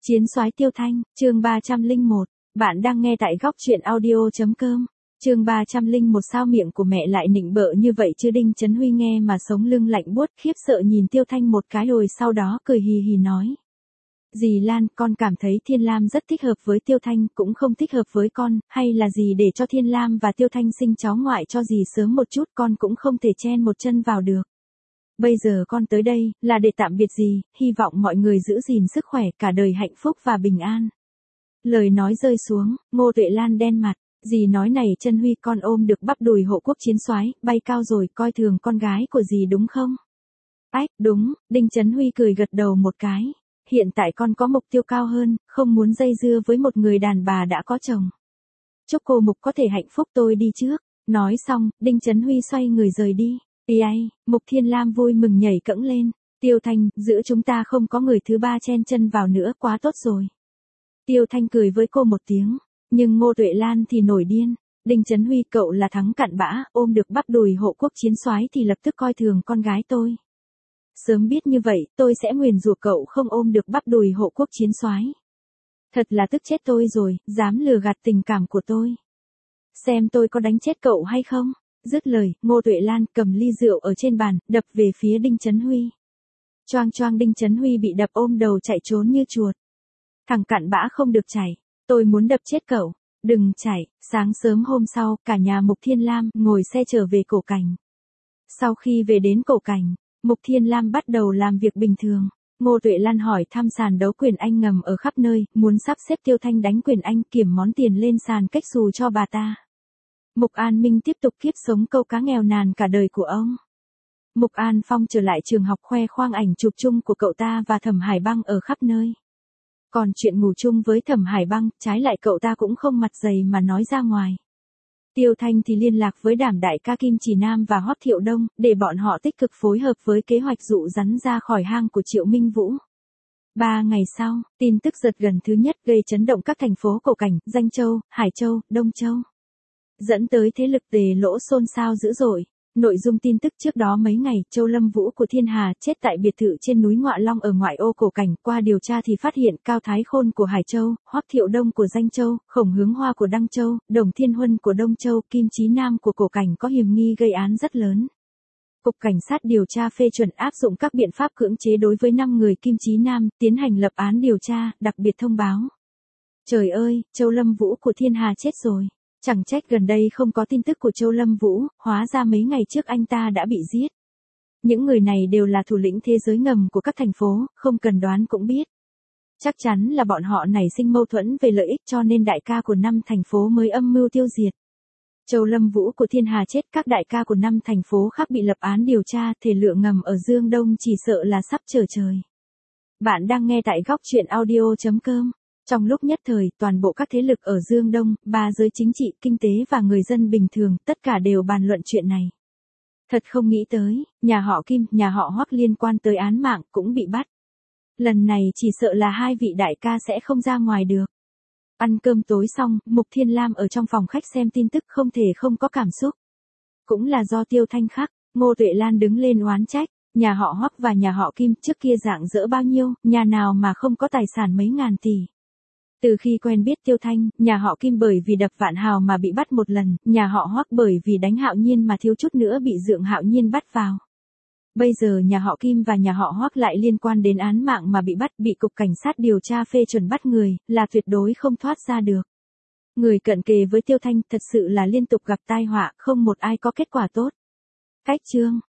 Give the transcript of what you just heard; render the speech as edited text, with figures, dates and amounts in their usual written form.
Chiến soái Tiêu Thanh, chương 301. Bạn đang nghe tại góc truyện audio.com. Chương 301. Sao miệng của mẹ lại nịnh bợ như vậy chứ? Đinh Chấn Huy nghe mà sống lưng lạnh buốt, khiếp sợ nhìn Tiêu Thanh một cái rồi sau đó cười hì hì nói. Dì Lan, con cảm thấy Thiên Lam rất thích hợp với Tiêu Thanh, cũng không thích hợp với con, hay là dì để cho Thiên Lam và Tiêu Thanh sinh cháu ngoại cho dì sớm một chút, con cũng không thể chen một chân vào được. Bây giờ con tới đây, là để tạm biệt dì, hy vọng mọi người giữ gìn sức khỏe, cả đời hạnh phúc và bình an. Lời nói rơi xuống, Ngô Tuệ Lan đen mặt, dì nói này Chấn Huy, con ôm được bắp đùi hộ quốc chiến soái, bay cao rồi, coi thường con gái của dì đúng không? Ách, đúng, Đinh Chấn Huy cười gật đầu một cái. Hiện tại con có mục tiêu cao hơn, không muốn dây dưa với một người đàn bà đã có chồng. Chúc cô Mục có thể hạnh phúc, tôi đi trước. Nói xong, Đinh Chấn Huy xoay người rời đi. Ai, Mục Thiên Lam vui mừng nhảy cẫng lên. Tiêu Thanh, giữa chúng ta không có người thứ ba chen chân vào nữa, quá tốt rồi. Tiêu Thanh cười với cô một tiếng, nhưng Ngô Tuệ Lan thì nổi điên. Đinh Chấn Huy, cậu là thắng cặn bã, ôm được bắp đùi hộ quốc chiến soái thì lập tức coi thường con gái tôi. Sớm biết như vậy, tôi sẽ nguyền rủa cậu không ôm được bắp đùi hộ quốc chiến soái. Thật là tức chết tôi rồi, dám lừa gạt tình cảm của tôi. Xem tôi có đánh chết cậu hay không? Dứt lời, Ngô Tuệ Lan cầm ly rượu ở trên bàn, đập về phía Đinh Chấn Huy. Choang choang, Đinh Chấn Huy bị đập ôm đầu chạy trốn như chuột. Thằng cặn bã không được chảy, tôi muốn đập chết cậu. Đừng chảy. Sáng sớm hôm sau, cả nhà Mục Thiên Lam ngồi xe trở về Cổ Cảnh. Sau khi về đến Cổ Cảnh, Mục Thiên Lam bắt đầu làm việc bình thường. Ngô Tuệ Lan hỏi thăm sàn đấu quyền Anh ngầm ở khắp nơi, muốn sắp xếp Tiêu Thanh đánh quyền Anh, kiểm món tiền lên sàn cách xù cho bà ta. Mục An Minh tiếp tục kiếp sống câu cá nghèo nàn cả đời của ông. Mục An Phong trở lại trường học khoe khoang ảnh chụp chung của cậu ta và Thẩm Hải Băng ở khắp nơi. Còn chuyện ngủ chung với Thẩm Hải Băng, trái lại cậu ta cũng không mặt dày mà nói ra ngoài. Tiêu Thanh thì liên lạc với Đảm đại ca Kim Chỉ Nam và Hoắc Thiệu Đông, để bọn họ tích cực phối hợp với kế hoạch dụ rắn ra khỏi hang của Triệu Minh Vũ. 3 ngày sau, tin tức giật gần thứ nhất gây chấn động các thành phố Cổ Cảnh, Danh Châu, Hải Châu, Đông Châu. Dẫn tới thế lực Tề Lỗ xôn xao dữ dội. Nội dung tin tức trước đó mấy ngày, Châu Lâm Vũ của Thiên Hà chết tại biệt thự trên núi Ngọa Long ở ngoại ô Cổ Cảnh. Qua điều tra thì phát hiện Cao Thái Khôn của Hải Châu, Hoắc Thiệu Đông của Danh Châu, Khổng Hướng Hoa của Đăng Châu, Đồng Thiên Huân của Đông Châu, Kim Chí Nam của Cổ Cảnh có hiểm nghi gây án rất lớn. Cục Cảnh sát điều tra phê chuẩn áp dụng các biện pháp cưỡng chế đối với 5 người Kim Chí Nam, tiến hành lập án điều tra, đặc biệt thông báo. Trời ơi, Châu Lâm Vũ của Thiên Hà chết rồi. Chẳng trách gần đây không có tin tức của Châu Lâm Vũ, hóa ra mấy ngày trước anh ta đã bị giết. Những người này đều là thủ lĩnh thế giới ngầm của các thành phố, không cần đoán cũng biết. Chắc chắn là bọn họ nảy sinh mâu thuẫn về lợi ích cho nên đại ca của 5 thành phố mới âm mưu tiêu diệt. Châu Lâm Vũ của Thiên Hà chết, các đại ca của 5 thành phố khác bị lập án điều tra, thể lượng ngầm ở Dương Đông chỉ sợ là sắp trở trời. Bạn đang nghe tại góc truyện audio.com. Trong lúc nhất thời, toàn bộ các thế lực ở Dương Đông, ba giới chính trị, kinh tế và người dân bình thường, tất cả đều bàn luận chuyện này. Thật không nghĩ tới, nhà họ Kim, nhà họ Hoắc liên quan tới án mạng cũng bị bắt. Lần này chỉ sợ là hai vị đại ca sẽ không ra ngoài được. Ăn cơm tối xong, Mục Thiên Lam ở trong phòng khách xem tin tức không thể không có cảm xúc. Cũng là do Tiêu Thanh khắc, Ngô Tuệ Lan đứng lên oán trách. Nhà họ Hoắc và nhà họ Kim trước kia rạng rỡ bao nhiêu, nhà nào mà không có tài sản mấy ngàn tỷ. Từ khi quen biết Tiêu Thanh, nhà họ Kim bởi vì đập Vạn Hào mà bị bắt một lần, nhà họ Hoắc bởi vì đánh Hạo Nhiên mà thiếu chút nữa bị Dượng Hạo Nhiên bắt vào. Bây giờ nhà họ Kim và nhà họ Hoắc lại liên quan đến án mạng mà bị bắt, bị cục cảnh sát điều tra phê chuẩn bắt người, là tuyệt đối không thoát ra được. Người cận kề với Tiêu Thanh thật sự là liên tục gặp tai họa, không một ai có kết quả tốt. Cách chương